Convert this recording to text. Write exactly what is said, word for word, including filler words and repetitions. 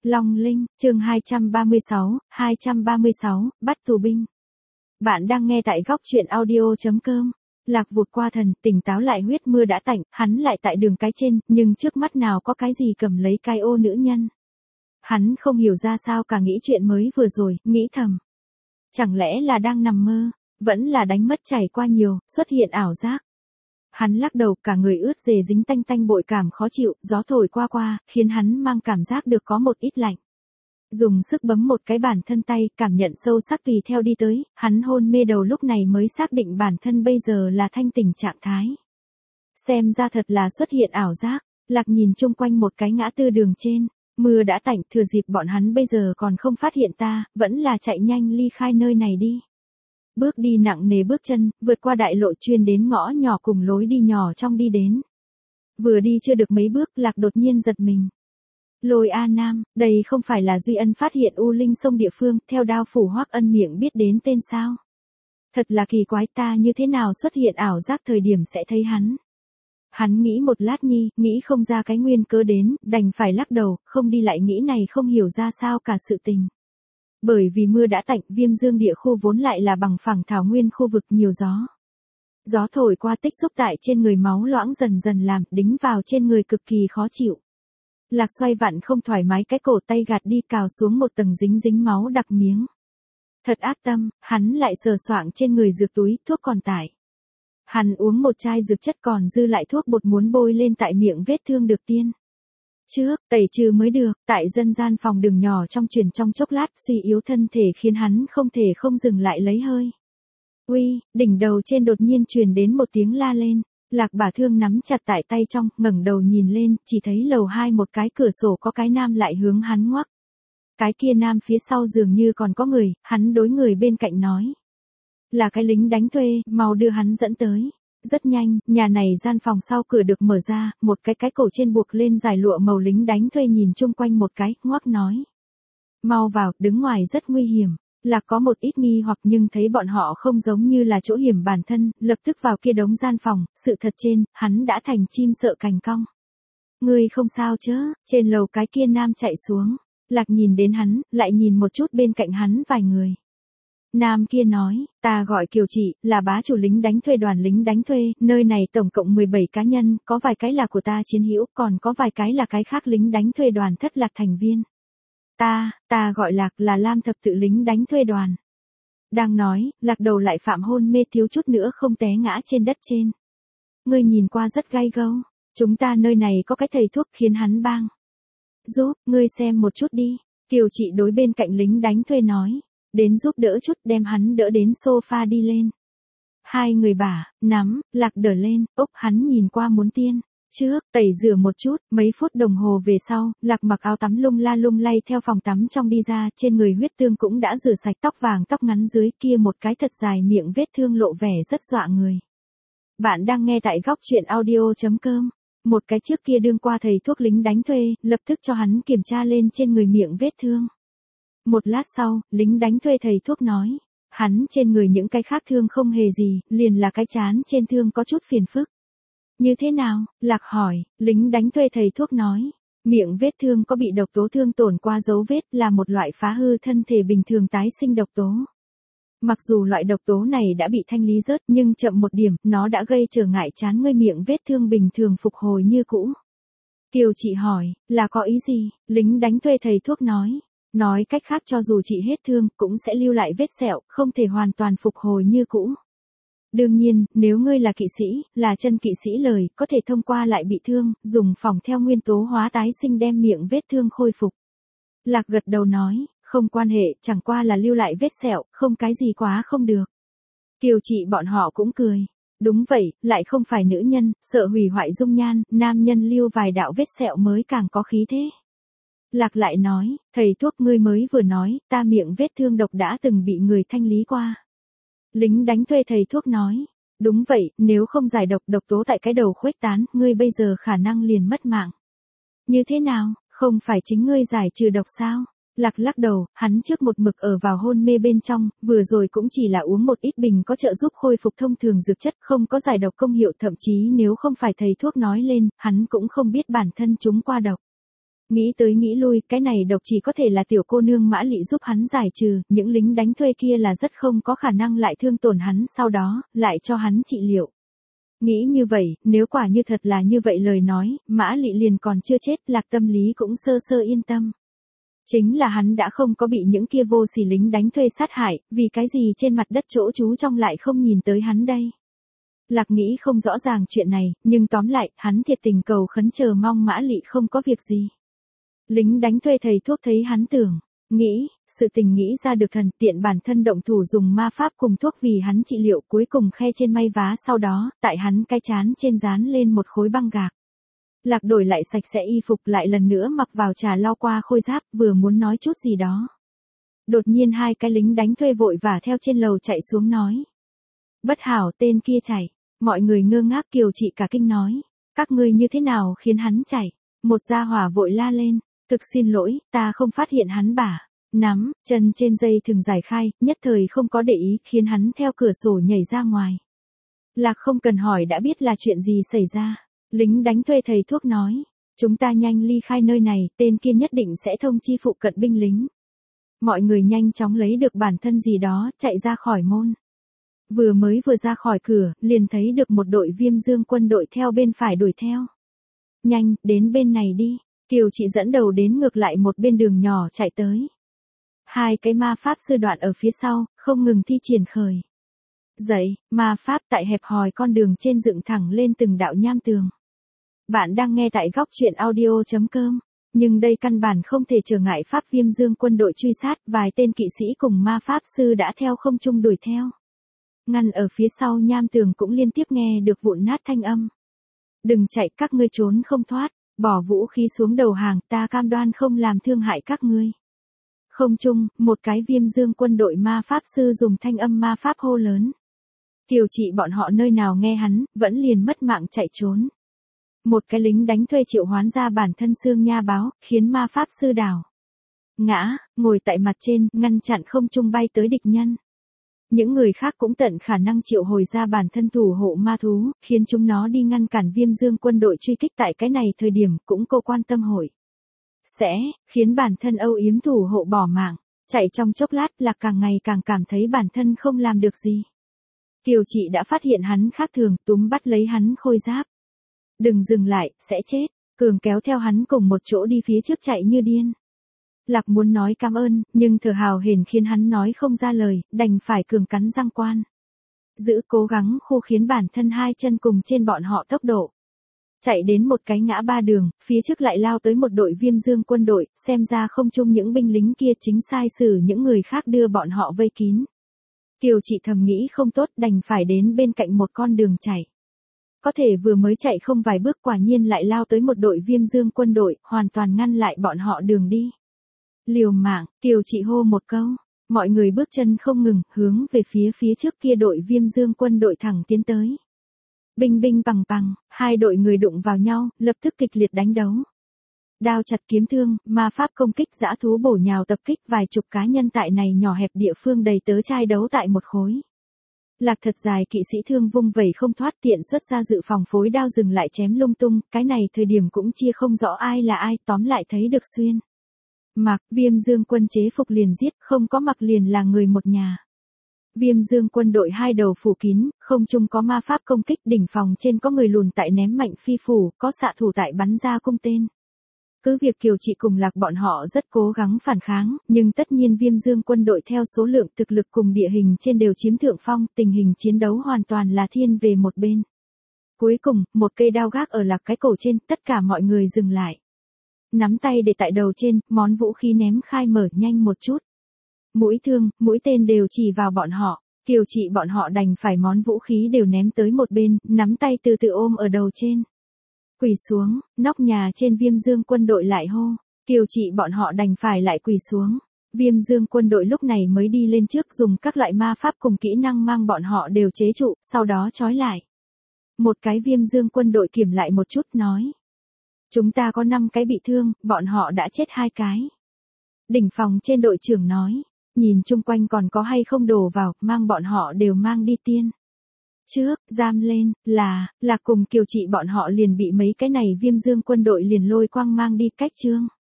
Long Linh, chương hai trăm ba mươi sáu, hai trăm ba mươi sáu, bắt tù binh. Bạn đang nghe tại góc truyện audio.com. Lạc vụt qua thần, tỉnh táo lại huyết mưa đã tạnh, hắn lại tại đường cái trên, nhưng trước mắt nào có cái gì cầm lấy cái ô nữ nhân. Hắn không hiểu ra sao cả nghĩ chuyện mới vừa rồi, nghĩ thầm. Chẳng lẽ là đang nằm mơ, vẫn là đánh mất trải qua nhiều, xuất hiện ảo giác. Hắn lắc đầu, cả người ướt dề dính tanh tanh bội cảm khó chịu, gió thổi qua qua, khiến hắn mang cảm giác được có một ít lạnh. Dùng sức bấm một cái bản thân tay, cảm nhận sâu sắc tùy theo đi tới, hắn hôn mê đầu lúc này mới xác định bản thân bây giờ là thanh tỉnh trạng thái. Xem ra thật là xuất hiện ảo giác, Lạc nhìn chung quanh một cái ngã tư đường trên, mưa đã tạnh, thừa dịp bọn hắn bây giờ còn không phát hiện ta, vẫn là chạy nhanh ly khai nơi này đi. Bước đi nặng nề bước chân, vượt qua đại lộ chuyên đến ngõ nhỏ cùng lối đi nhỏ trong đi đến. Vừa đi chưa được mấy bước, Lạc đột nhiên giật mình. Lôi A Nam, đây không phải là Duy Ân phát hiện U Linh sông địa phương, theo đao phủ Hoắc Ân miệng biết đến tên sao. Thật là kỳ quái, ta như thế nào xuất hiện ảo giác thời điểm sẽ thấy hắn. Hắn nghĩ một lát nhi, nghĩ không ra cái nguyên cớ đến, đành phải lắc đầu, không đi lại nghĩ này không hiểu ra sao cả sự tình. Bởi vì mưa đã tạnh, Viêm Dương địa khu vốn lại là bằng phẳng thảo nguyên khu vực nhiều gió. Gió thổi qua tích xúc tại trên người máu loãng dần dần làm, đính vào trên người cực kỳ khó chịu. Lạc xoay vặn không thoải mái cái cổ tay gạt đi cào xuống một tầng dính dính máu đặc miếng. Thật ác tâm, hắn lại sờ soạng trên người dược túi, thuốc còn tại. Hắn uống một chai dược chất còn dư lại thuốc bột muốn bôi lên tại miệng vết thương được tiên. Trước, tẩy trừ mới được, tại dân gian phòng đường nhỏ trong truyền trong chốc lát suy yếu thân thể khiến hắn không thể không dừng lại lấy hơi. Uy, đỉnh đầu trên đột nhiên truyền đến một tiếng la lên, Lạc bả thương nắm chặt tại tay trong, ngẩng đầu nhìn lên, chỉ thấy lầu hai một cái cửa sổ có cái nam lại hướng hắn ngoắc. Cái kia nam phía sau dường như còn có người, hắn đối người bên cạnh nói. Là cái lính đánh thuê, mau đưa hắn dẫn tới. Rất nhanh, nhà này gian phòng sau cửa được mở ra, một cái cái cổ trên buộc lên dài lụa màu lính đánh thuê nhìn chung quanh một cái, ngoắc nói. Mau vào, đứng ngoài rất nguy hiểm. Lạc có một ít nghi hoặc nhưng thấy bọn họ không giống như là chỗ hiểm bản thân, lập tức vào kia đống gian phòng, sự thật trên, hắn đã thành chim sợ cành cong. Ngươi không sao chứ, trên lầu cái kia nam chạy xuống. Lạc nhìn đến hắn, lại nhìn một chút bên cạnh hắn vài người. Nam kia nói, ta gọi Kiều Chị, là bá chủ lính đánh thuê đoàn lính đánh thuê, nơi này tổng cộng mười bảy cá nhân, có vài cái là của ta chiến hữu, còn có vài cái là cái khác lính đánh thuê đoàn thất lạc thành viên. Ta, ta gọi Lạc là Lam thập tự lính đánh thuê đoàn. Đang nói, Lạc đầu lại phạm hôn mê thiếu chút nữa không té ngã trên đất trên. Ngươi nhìn qua rất gai gâu, chúng ta nơi này có cái thầy thuốc khiến hắn bang. Giúp, ngươi xem một chút đi, Kiều Chị đối bên cạnh lính đánh thuê nói. Đến giúp đỡ chút đem hắn đỡ đến sofa đi lên. Hai người bả, nắm, Lạc đỡ lên, ốc hắn nhìn qua muốn tiên. Trước, tẩy rửa một chút, mấy phút đồng hồ về sau, Lạc mặc áo tắm lung la lung lay theo phòng tắm trong đi ra, trên người huyết tương cũng đã rửa sạch, tóc vàng tóc ngắn dưới kia một cái thật dài miệng vết thương lộ vẻ rất dọa người. Bạn đang nghe tại góc truyện audio.com. Một cái trước kia đương qua thầy thuốc lính đánh thuê, lập tức cho hắn kiểm tra lên trên người miệng vết thương. Một lát sau, lính đánh thuê thầy thuốc nói, hắn trên người những cái khác thương không hề gì, liền là cái chán trên thương có chút phiền phức. Như thế nào? Lạc hỏi, lính đánh thuê thầy thuốc nói, miệng vết thương có bị độc tố thương tổn qua dấu vết là một loại phá hư thân thể bình thường tái sinh độc tố. Mặc dù loại độc tố này đã bị thanh lý rớt nhưng chậm một điểm, nó đã gây trở ngại chán ngươi miệng vết thương bình thường phục hồi như cũ. Kiều Chị hỏi, là có ý gì? Lính đánh thuê thầy thuốc nói. Nói cách khác cho dù chị hết thương, cũng sẽ lưu lại vết sẹo, không thể hoàn toàn phục hồi như cũ. Đương nhiên, nếu ngươi là kỵ sĩ, là chân kỵ sĩ lời, có thể thông qua lại bị thương, dùng phòng theo nguyên tố hóa tái sinh đem miệng vết thương khôi phục. Lạc gật đầu nói, không quan hệ, chẳng qua là lưu lại vết sẹo, không cái gì quá không được. Kiều Chị bọn họ cũng cười. Đúng vậy, lại không phải nữ nhân, sợ hủy hoại dung nhan, nam nhân lưu vài đạo vết sẹo mới càng có khí thế. Lạc lại nói, thầy thuốc ngươi mới vừa nói, ta miệng vết thương độc đã từng bị người thanh lý qua. Lính đánh thuê thầy thuốc nói, đúng vậy, nếu không giải độc độc tố tại cái đầu khuếch tán, ngươi bây giờ khả năng liền mất mạng. Như thế nào, không phải chính ngươi giải trừ độc sao? Lạc lắc đầu, hắn trước một mực ở vào hôn mê bên trong, vừa rồi cũng chỉ là uống một ít bình có trợ giúp khôi phục thông thường dược chất, không có giải độc công hiệu, thậm chí nếu không phải thầy thuốc nói lên, hắn cũng không biết bản thân chúng qua độc. Nghĩ tới nghĩ lui, cái này độc chỉ có thể là tiểu cô nương Mã Lị giúp hắn giải trừ, những lính đánh thuê kia là rất không có khả năng lại thương tổn hắn sau đó, lại cho hắn trị liệu. Nghĩ như vậy, nếu quả như thật là như vậy lời nói, Mã Lị liền còn chưa chết, Lạc tâm lý cũng sơ sơ yên tâm. Chính là hắn đã không có bị những kia vô sỉ lính đánh thuê sát hại, vì cái gì trên mặt đất chỗ chú trong lại không nhìn tới hắn đây. Lạc nghĩ không rõ ràng chuyện này, nhưng tóm lại, hắn thiệt tình cầu khấn chờ mong Mã Lị không có việc gì. Lính đánh thuê thầy thuốc thấy hắn tưởng, nghĩ, sự tình nghĩ ra được thần tiện bản thân động thủ dùng ma pháp cùng thuốc vì hắn trị liệu cuối cùng khe trên may vá sau đó, tại hắn cái chán trên dán lên một khối băng gạc. Lạc đổi lại sạch sẽ y phục lại lần nữa mặc vào trà lau qua khôi giáp vừa muốn nói chút gì đó. Đột nhiên hai cái lính đánh thuê vội vả theo trên lầu chạy xuống nói. Bất hảo tên kia chạy, mọi người ngơ ngác Kiều Chị cả kinh nói. Các ngươi như thế nào khiến hắn chạy? Một gia hỏa vội la lên. Thực xin lỗi, ta không phát hiện hắn bả. Nắm, chân trên dây thừng giải khai, nhất thời không có để ý khiến hắn theo cửa sổ nhảy ra ngoài. Lạc không cần hỏi đã biết là chuyện gì xảy ra. Lính đánh thuê thầy thuốc nói. Chúng ta nhanh ly khai nơi này, tên kia nhất định sẽ thông chi phụ cận binh lính. Mọi người nhanh chóng lấy được bản thân gì đó, chạy ra khỏi môn. Vừa mới vừa ra khỏi cửa, liền thấy được một đội Viêm Dương quân đội theo bên phải đuổi theo. Nhanh, đến bên này đi. Kiều Chị dẫn đầu đến ngược lại một bên đường nhỏ chạy tới. Hai cái ma pháp sư đoạn ở phía sau, không ngừng thi triển khởi. Dậy, ma pháp tại hẹp hòi con đường trên dựng thẳng lên từng đạo nham tường. Bạn đang nghe tại góc truyện audio chấm com, nhưng đây căn bản không thể trở ngại pháp Viêm Dương quân đội truy sát, vài tên kỵ sĩ cùng ma pháp sư đã theo không trung đuổi theo. Ngăn ở phía sau nham tường cũng liên tiếp nghe được vụn nát thanh âm. Đừng chạy, các ngươi trốn không thoát. Bỏ vũ khí xuống đầu hàng, ta cam đoan không làm thương hại các ngươi. Không chung, một cái Viêm Dương quân đội ma pháp sư dùng thanh âm ma pháp hô lớn. Kiều Chị bọn họ nơi nào nghe hắn, vẫn liền mất mạng chạy trốn. Một cái lính đánh thuê triệu hoán ra bản thân xương nha báo, khiến ma pháp sư đảo ngã, ngồi tại mặt trên, ngăn chặn không trung bay tới địch nhân. Những người khác cũng tận khả năng triệu hồi ra bản thân thủ hộ ma thú, khiến chúng nó đi ngăn cản Viêm Dương quân đội truy kích tại cái này thời điểm cũng cô quan tâm hội. Sẽ, khiến bản thân âu yếm thủ hộ bỏ mạng, chạy trong chốc lát là càng ngày càng cảm thấy bản thân không làm được gì. Kiều Chị đã phát hiện hắn khác thường, túm bắt lấy hắn khôi giáp. Đừng dừng lại, sẽ chết, cường kéo theo hắn cùng một chỗ đi phía trước chạy như điên. Lạc muốn nói cảm ơn, nhưng thở hào hển khiến hắn nói không ra lời, đành phải cường cắn răng quan. Giữ cố gắng khô khiến bản thân hai chân cùng trên bọn họ tốc độ. Chạy đến một cái ngã ba đường, phía trước lại lao tới một đội Viêm Dương quân đội, xem ra không chung những binh lính kia chính sai xử những người khác đưa bọn họ vây kín. Kiều Chị thầm nghĩ không tốt đành phải đến bên cạnh một con đường chạy. Có thể vừa mới chạy không vài bước quả nhiên lại lao tới một đội Viêm Dương quân đội, hoàn toàn ngăn lại bọn họ đường đi. Liều mạng, Kiều Chị hô một câu, mọi người bước chân không ngừng, hướng về phía phía trước kia đội Viêm Dương quân đội thẳng tiến tới. Binh binh bằng bằng, hai đội người đụng vào nhau, lập tức kịch liệt đánh đấu. Đao chặt kiếm thương, ma pháp công kích dã thú bổ nhào tập kích vài chục cá nhân tại này nhỏ hẹp địa phương đầy tớ trai đấu tại một khối. Lạc thật dài kỵ sĩ thương vung vẩy không thoát tiện xuất ra dự phòng phối đao dừng lại chém lung tung, cái này thời điểm cũng chia không rõ ai là ai, tóm lại thấy được xuyên. Mặc, Viêm Dương quân chế phục liền giết, không có mặc liền là người một nhà. Viêm Dương quân đội hai đầu phủ kín, không chung có ma pháp công kích, đỉnh phòng trên có người lùn tại ném mạnh phi phủ, có xạ thủ tại bắn ra cung tên. Cứ việc Kiều Chị cùng Lạc bọn họ rất cố gắng phản kháng, nhưng tất nhiên Viêm Dương quân đội theo số lượng thực lực cùng địa hình trên đều chiếm thượng phong, tình hình chiến đấu hoàn toàn là thiên về một bên. Cuối cùng, một cây đao gác ở Lạc cái cổ trên, tất cả mọi người dừng lại. Nắm tay để tại đầu trên, món vũ khí ném khai mở nhanh một chút. Mũi thương, mũi tên đều chỉ vào bọn họ, Kiều Chị bọn họ đành phải món vũ khí đều ném tới một bên, nắm tay từ từ ôm ở đầu trên. Quỳ xuống, nóc nhà trên Viêm Dương quân đội lại hô, Kiều Chị bọn họ đành phải lại quỳ xuống. Viêm Dương quân đội lúc này mới đi lên trước dùng các loại ma pháp cùng kỹ năng mang bọn họ đều chế trụ, sau đó trói lại. Một cái Viêm Dương quân đội kiểm lại một chút nói. Chúng ta có năm cái bị thương, bọn họ đã chết hai cái. Đỉnh phòng trên đội trưởng nói, nhìn chung quanh còn có hay không đổ vào, mang bọn họ đều mang đi tiên. Trước, giam lên, là, là cùng Kiều Chị bọn họ liền bị mấy cái này Viêm Dương quân đội liền lôi quang mang đi cách trương.